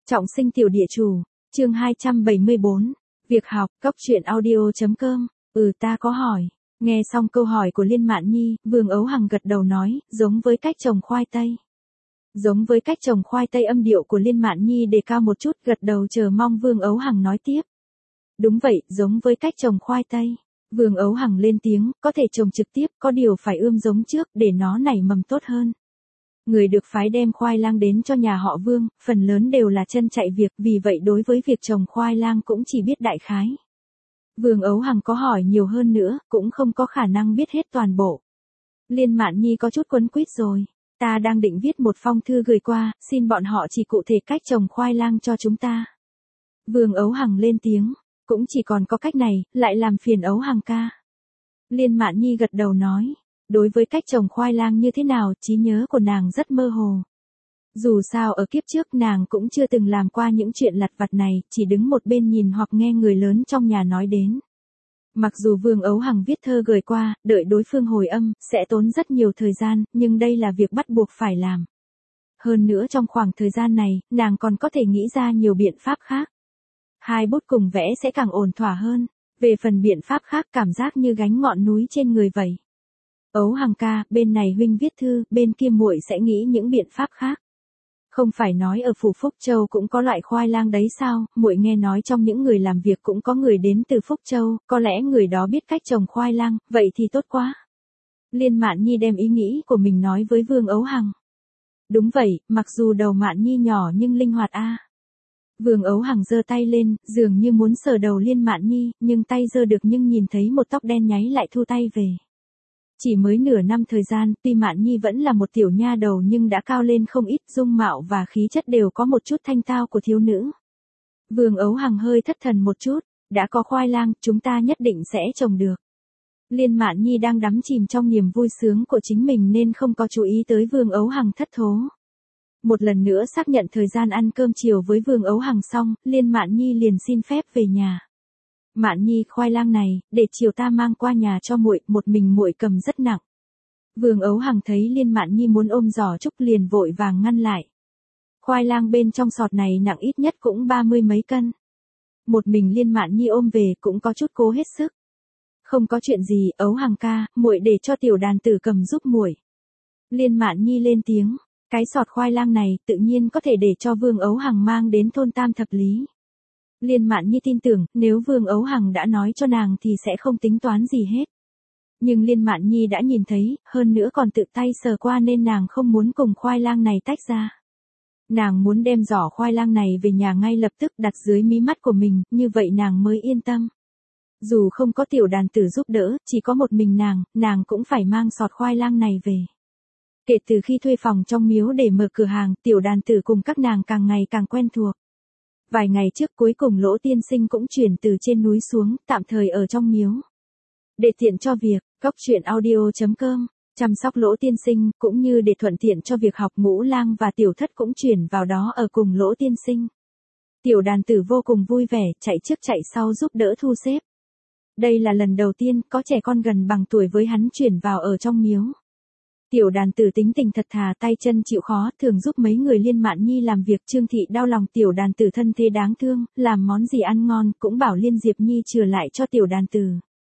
Trọng sinh tiểu địa chủ, chương 274, việc học, góc truyện audio.com, ta có hỏi. Nghe xong câu hỏi của Liên Mạn Nhi, Vương Ấu Hằng gật đầu nói, giống với cách trồng khoai tây. Giống với cách trồng khoai tây, âm điệu của Liên Mạn Nhi đề cao một chút, gật đầu chờ mong Vương Ấu Hằng nói tiếp. Đúng vậy, giống với cách trồng khoai tây. Vương Ấu Hằng lên tiếng, có thể trồng trực tiếp, có điều phải ươm giống trước để nó nảy mầm tốt hơn. Người được phái đem khoai lang đến cho nhà họ Vương, phần lớn đều là chân chạy việc, vì vậy đối với việc trồng khoai lang cũng chỉ biết đại khái. Vương Ấu Hằng có hỏi nhiều hơn nữa, cũng không có khả năng biết hết toàn bộ. Liên Mạn Nhi có chút quấn quýt rồi. Ta đang định viết một phong thư gửi qua, xin bọn họ chỉ cụ thể cách trồng khoai lang cho chúng ta. Vương Ấu Hằng lên tiếng, cũng chỉ còn có cách này, lại làm phiền Ấu Hằng ca. Liên Mạn Nhi gật đầu nói, đối với cách trồng khoai lang như thế nào, trí nhớ của nàng rất mơ hồ. Dù sao ở kiếp trước nàng cũng chưa từng làm qua những chuyện lặt vặt này, chỉ đứng một bên nhìn hoặc nghe người lớn trong nhà nói đến. Mặc dù Vương Ấu Hằng viết thơ gửi qua, đợi đối phương hồi âm, sẽ tốn rất nhiều thời gian, nhưng đây là việc bắt buộc phải làm. Hơn nữa trong khoảng thời gian này, nàng còn có thể nghĩ ra nhiều biện pháp khác. Hai bút cùng vẽ sẽ càng ổn thỏa hơn. Về phần biện pháp khác, cảm giác như gánh ngọn núi trên người vậy. Ấu Hằng ca, bên này huynh viết thư, bên kia muội sẽ nghĩ những biện pháp khác. Không phải nói ở phủ Phúc Châu cũng có loại khoai lang đấy sao, muội nghe nói trong những người làm việc cũng có người đến từ Phúc Châu, có lẽ người đó biết cách trồng khoai lang, vậy thì tốt quá. Liên Mạn Nhi đem ý nghĩ của mình nói với Vương Ấu Hằng. Đúng vậy, mặc dù đầu Mạn Nhi nhỏ nhưng linh hoạt a. Vương Ấu Hằng giơ tay lên, dường như muốn sờ đầu Liên Mạn Nhi, nhưng tay giơ được nhưng nhìn thấy một tóc đen nháy lại thu tay về. Chỉ mới nửa năm thời gian, tuy Mạn Nhi vẫn là một tiểu nha đầu nhưng đã cao lên không ít, dung mạo và khí chất đều có một chút thanh tao của thiếu nữ. Vương Ấu Hằng hơi thất thần một chút, đã có khoai lang, chúng ta nhất định sẽ trồng được. Liên Mạn Nhi đang đắm chìm trong niềm vui sướng của chính mình nên không có chú ý tới Vương Ấu Hằng thất thố. Một lần nữa xác nhận thời gian ăn cơm chiều với Vương Ấu Hằng xong, Liên Mạn Nhi liền xin phép về nhà. Mạn Nhi, khoai lang này, để chiều ta mang qua nhà cho muội, một mình muội cầm rất nặng. Vương Ấu Hằng thấy Liên Mạn Nhi muốn ôm giỏ trúc liền vội vàng ngăn lại. Khoai lang bên trong sọt này nặng ít nhất cũng 30 mấy cân. Một mình Liên Mạn Nhi ôm về cũng có chút cố hết sức. Không có chuyện gì, Ấu Hằng ca, muội để cho tiểu đàn tử cầm giúp muội. Liên Mạn Nhi lên tiếng, cái sọt khoai lang này tự nhiên có thể để cho Vương Ấu Hằng mang đến thôn Tam Thập Lý. Liên Mạn Nhi tin tưởng, nếu Vương Ấu Hằng đã nói cho nàng thì sẽ không tính toán gì hết. Nhưng Liên Mạn Nhi đã nhìn thấy, hơn nữa còn tự tay sờ qua nên nàng không muốn cùng khoai lang này tách ra. Nàng muốn đem giỏ khoai lang này về nhà ngay lập tức đặt dưới mí mắt của mình, như vậy nàng mới yên tâm. Dù không có tiểu đàn tử giúp đỡ, chỉ có một mình nàng cũng phải mang sọt khoai lang này về. Kể từ khi thuê phòng trong miếu để mở cửa hàng, tiểu đàn tử cùng các nàng càng ngày càng quen thuộc. Vài ngày trước cuối cùng Lỗ tiên sinh cũng chuyển từ trên núi xuống, tạm thời ở trong miếu. Để tiện cho việc, góc truyện audio.com, chăm sóc Lỗ tiên sinh, cũng như để thuận tiện cho việc học, Ngũ Lang và Tiểu Thất cũng chuyển vào đó ở cùng Lỗ tiên sinh. Tiểu đàn tử vô cùng vui vẻ, chạy trước chạy sau giúp đỡ thu xếp. Đây là lần đầu tiên có trẻ con gần bằng tuổi với hắn chuyển vào ở trong miếu. Tiểu đàn tử tính tình thật thà, tay chân chịu khó, thường giúp mấy người Liên Mạn Nhi làm việc. Trương thị đau lòng tiểu đàn tử thân thế đáng thương, làm món gì ăn ngon, cũng bảo Liên Diệp Nhi chừa lại cho tiểu đàn tử.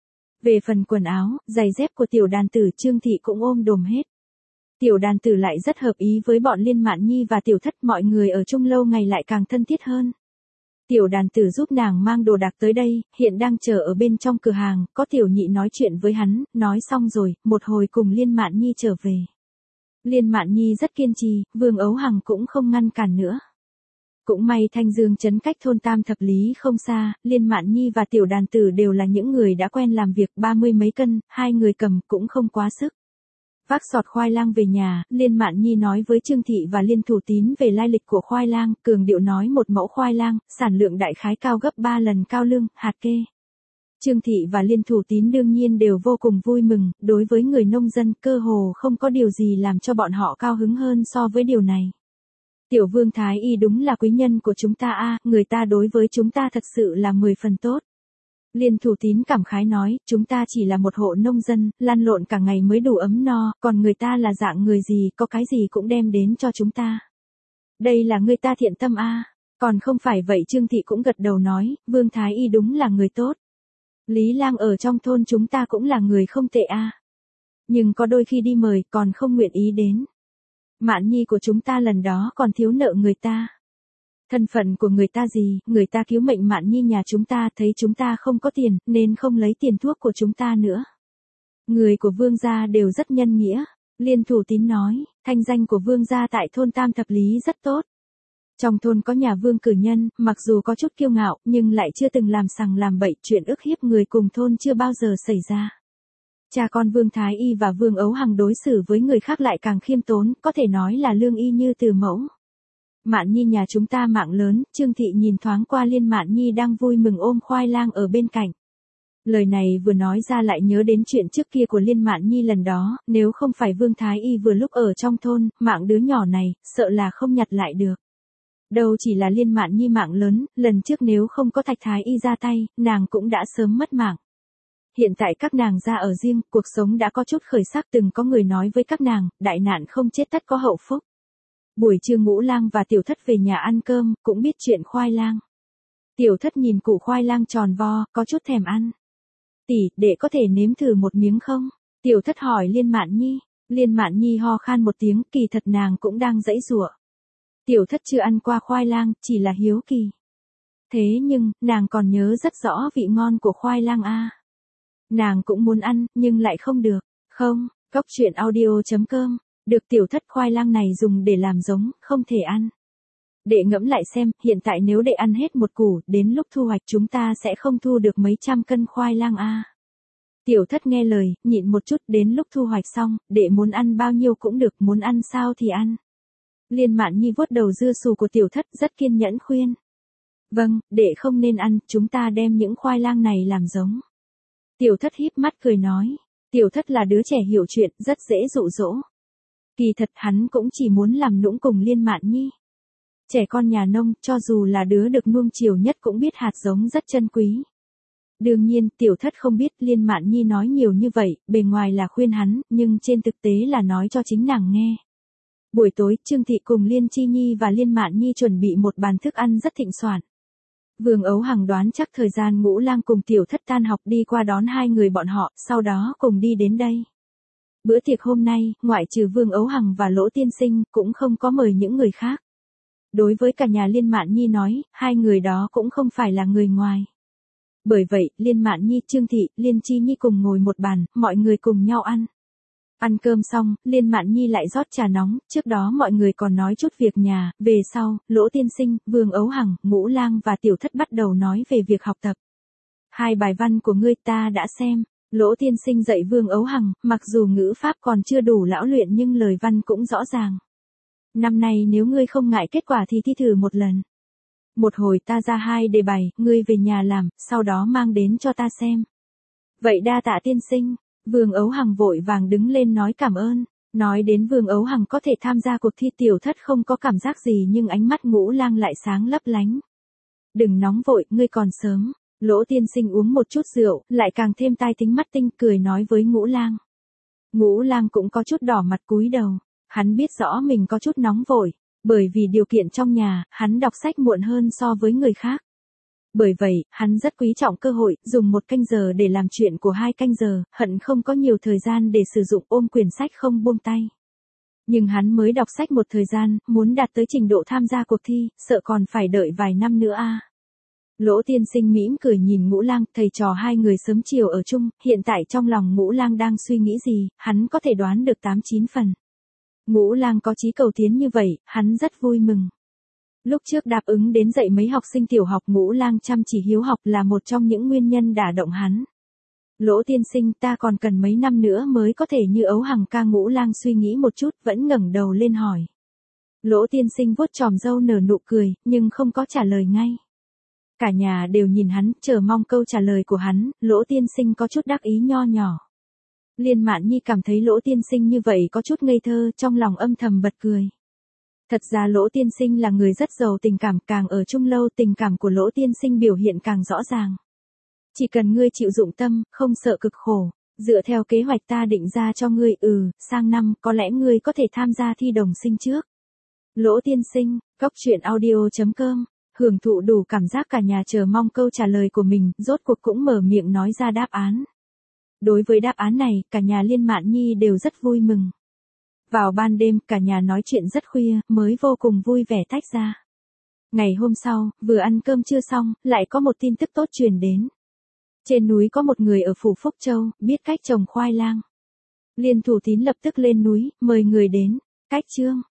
Về phần quần áo, giày dép của tiểu đàn tử, Trương thị cũng ôm đồm hết. Tiểu đàn tử lại rất hợp ý với bọn Liên Mạn Nhi và Tiểu Thất, mọi người ở chung lâu ngày lại càng thân thiết hơn. Tiểu đàn tử giúp nàng mang đồ đạc tới đây, hiện đang chờ ở bên trong cửa hàng, có tiểu nhị nói chuyện với hắn, nói xong rồi, một hồi cùng Liên Mạn Nhi trở về. Liên Mạn Nhi rất kiên trì, Vương Ấu Hằng cũng không ngăn cản nữa. Cũng may Thanh Dương trấn cách thôn Tam Thập Lý không xa, Liên Mạn Nhi và tiểu đàn tử đều là những người đã quen làm việc, 30 mấy cân, hai người cầm cũng không quá sức. Vác sọt khoai lang về nhà, Liên Mạn Nhi nói với Trương thị và Liên Thủ Tín về lai lịch của khoai lang, cường điệu nói một mẫu khoai lang, sản lượng đại khái cao gấp 3 lần cao lương, hạt kê. Trương thị và Liên Thủ Tín đương nhiên đều vô cùng vui mừng, đối với người nông dân cơ hồ không có điều gì làm cho bọn họ cao hứng hơn so với điều này. Tiểu Vương Thái Y đúng là quý nhân của chúng ta a, người ta đối với chúng ta thật sự là 10 phần tốt. Liên Thủ Tín cảm khái nói, chúng ta chỉ là một hộ nông dân, lăn lộn cả ngày mới đủ ấm no, còn người ta là dạng người gì, có cái gì cũng đem đến cho chúng ta. Đây là người ta thiện tâm a. Còn không phải vậy, Trương Thị cũng gật đầu nói, Vương Thái Y đúng là người tốt. Lý Lang ở trong thôn chúng ta cũng là người không tệ a. Nhưng có đôi khi đi mời còn không nguyện ý đến. Mạn Nhi của chúng ta lần đó còn thiếu nợ người ta. Thân phận của người ta gì, người ta cứu mệnh Mạn Nhi nhà chúng ta, thấy chúng ta không có tiền, nên không lấy tiền thuốc của chúng ta nữa. Người của Vương gia đều rất nhân nghĩa. Liên Thủ Tín nói, thanh danh của Vương gia tại thôn Tam Thập Lý rất tốt. Trong thôn có nhà Vương cử nhân, mặc dù có chút kiêu ngạo, nhưng lại chưa từng làm sằng làm bậy, chuyện ức hiếp người cùng thôn chưa bao giờ xảy ra. Cha con Vương Thái Y và Vương Ấu Hằng đối xử với người khác lại càng khiêm tốn, có thể nói là lương y như từ mẫu. Mạn Nhi nhà chúng ta mạng lớn, Trương Thị nhìn thoáng qua Liên Mạn Nhi đang vui mừng ôm khoai lang ở bên cạnh. Lời này vừa nói ra lại nhớ đến chuyện trước kia của Liên Mạn Nhi lần đó, nếu không phải Vương Thái Y vừa lúc ở trong thôn, mạng đứa nhỏ này, sợ là không nhặt lại được. Đâu chỉ là Liên Mạn Nhi mạng lớn, lần trước nếu không có Thạch Thái Y ra tay, nàng cũng đã sớm mất mạng. Hiện tại các nàng ra ở riêng, cuộc sống đã có chút khởi sắc, từng có người nói với các nàng, đại nạn không chết tất có hậu phúc. Buổi trưa Ngũ Lang và Tiểu Thất về nhà ăn cơm, cũng biết chuyện khoai lang. Tiểu Thất nhìn củ khoai lang tròn vo, có chút thèm ăn. Tỷ, đệ có thể nếm thử một miếng không? Tiểu Thất hỏi Liên Mạn Nhi. Liên Mạn Nhi ho khan một tiếng, kỳ thật nàng cũng đang giãy giụa. Tiểu Thất chưa ăn qua khoai lang, chỉ là hiếu kỳ. Thế nhưng, nàng còn nhớ rất rõ vị ngon của khoai lang a. Nàng cũng muốn ăn, nhưng lại không được. Không, Cốc Truyện Audio.com. Được. Tiểu Thất, khoai lang này dùng để làm giống, không thể ăn. Đệ ngẫm lại xem, hiện tại nếu đệ ăn hết một củ, đến lúc thu hoạch chúng ta sẽ không thu được mấy trăm cân khoai lang a. Tiểu Thất nghe lời, nhịn một chút, đến lúc thu hoạch xong, đệ muốn ăn bao nhiêu cũng được, muốn ăn sao thì ăn. Liên Mạn Nhi vuốt đầu dưa xù của Tiểu Thất, rất kiên nhẫn khuyên. Vâng, đệ không nên ăn, chúng ta đem những khoai lang này làm giống. Tiểu Thất híp mắt cười nói. Tiểu Thất là đứa trẻ hiểu chuyện, rất dễ dụ dỗ. Kỳ thật hắn cũng chỉ muốn làm nũng cùng Liên Mạn Nhi. Trẻ con nhà nông, cho dù là đứa được nuông chiều nhất cũng biết hạt giống rất chân quý. Đương nhiên, Tiểu Thất không biết Liên Mạn Nhi nói nhiều như vậy, bề ngoài là khuyên hắn, nhưng trên thực tế là nói cho chính nàng nghe. Buổi tối, Trương Thị cùng Liên Chi Nhi và Liên Mạn Nhi chuẩn bị một bàn thức ăn rất thịnh soạn. Vương Ấu Hằng đoán chắc thời gian Ngũ Lang cùng Tiểu Thất tan học đi qua đón hai người bọn họ, sau đó cùng đi đến đây. Bữa tiệc hôm nay, ngoại trừ Vương Ấu Hằng và Lỗ Tiên Sinh, cũng không có mời những người khác. Đối với cả nhà Liên Mạn Nhi nói, hai người đó cũng không phải là người ngoài. Bởi vậy, Liên Mạn Nhi, Trương Thị, Liên Chi Nhi cùng ngồi một bàn, mọi người cùng nhau ăn. Ăn cơm xong, Liên Mạn Nhi lại rót trà nóng, trước đó mọi người còn nói chút việc nhà, về sau, Lỗ Tiên Sinh, Vương Ấu Hằng, Ngũ Lang và Tiểu Thất bắt đầu nói về việc học tập. Hai bài văn của ngươi ta đã xem. Lỗ Tiên Sinh dạy Vương Ấu Hằng, mặc dù ngữ pháp còn chưa đủ lão luyện nhưng lời văn cũng rõ ràng. Năm nay nếu ngươi không ngại kết quả thì thi thử một lần. Một hồi ta ra hai đề bài, ngươi về nhà làm, sau đó mang đến cho ta xem. Vậy đa tạ tiên sinh. Vương Ấu Hằng vội vàng đứng lên nói cảm ơn. Nói đến Vương Ấu Hằng có thể tham gia cuộc thi, Tiểu Thất không có cảm giác gì nhưng ánh mắt Ngũ Lang lại sáng lấp lánh. Đừng nóng vội, ngươi còn sớm. Lỗ Tiên Sinh uống một chút rượu, lại càng thêm tai tính mắt tinh, cười nói với Ngũ Lang. Ngũ Lang cũng có chút đỏ mặt cúi đầu. Hắn biết rõ mình có chút nóng vội, bởi vì điều kiện trong nhà, hắn đọc sách muộn hơn so với người khác. Bởi vậy, hắn rất quý trọng cơ hội, dùng 1 canh giờ để làm chuyện của 2 canh giờ, hận không có nhiều thời gian để sử dụng, ôm quyển sách không buông tay. Nhưng hắn mới đọc sách một thời gian, muốn đạt tới trình độ tham gia cuộc thi, sợ còn phải đợi vài năm nữa a. Lỗ Tiên Sinh mỉm cười nhìn Ngũ Lang, thầy trò hai người sớm chiều ở chung, hiện tại trong lòng Ngũ Lang đang suy nghĩ gì, hắn có thể đoán được 8-9 phần. Ngũ Lang có chí cầu tiến như vậy, hắn rất vui mừng. Lúc trước đáp ứng đến dạy mấy học sinh tiểu học, Ngũ Lang chăm chỉ hiếu học là một trong những nguyên nhân đả động hắn. Lỗ Tiên Sinh, ta còn cần mấy năm nữa mới có thể như Ấu Hằng ca. Ngũ Lang suy nghĩ một chút, vẫn ngẩng đầu lên hỏi. Lỗ Tiên Sinh vuốt chòm râu nở nụ cười, nhưng không có trả lời ngay. Cả nhà đều nhìn hắn, chờ mong câu trả lời của hắn. Lỗ Tiên Sinh có chút đắc ý nho nhỏ. Liên Mạn Nhi cảm thấy Lỗ Tiên Sinh như vậy có chút ngây thơ, trong lòng âm thầm bật cười. Thật ra Lỗ Tiên Sinh là người rất giàu tình cảm, càng ở chung lâu tình cảm của Lỗ Tiên Sinh biểu hiện càng rõ ràng. Chỉ cần ngươi chịu dụng tâm, không sợ cực khổ, dựa theo kế hoạch ta định ra cho ngươi, sang năm có lẽ ngươi có thể tham gia thi đồng sinh trước. Lỗ Tiên Sinh, Cốc Truyện Audio.com hưởng thụ đủ cảm giác cả nhà chờ mong câu trả lời của mình, rốt cuộc cũng mở miệng nói ra đáp án. Đối với đáp án này, cả nhà Liên Mạn Nhi đều rất vui mừng. Vào ban đêm, cả nhà nói chuyện rất khuya, mới vô cùng vui vẻ tách ra. Ngày hôm sau, vừa ăn cơm trưa xong, lại có một tin tức tốt truyền đến. Trên núi có một người ở phủ Phúc Châu, biết cách trồng khoai lang. Liên Thủ Tín lập tức lên núi, mời người đến. Cách chương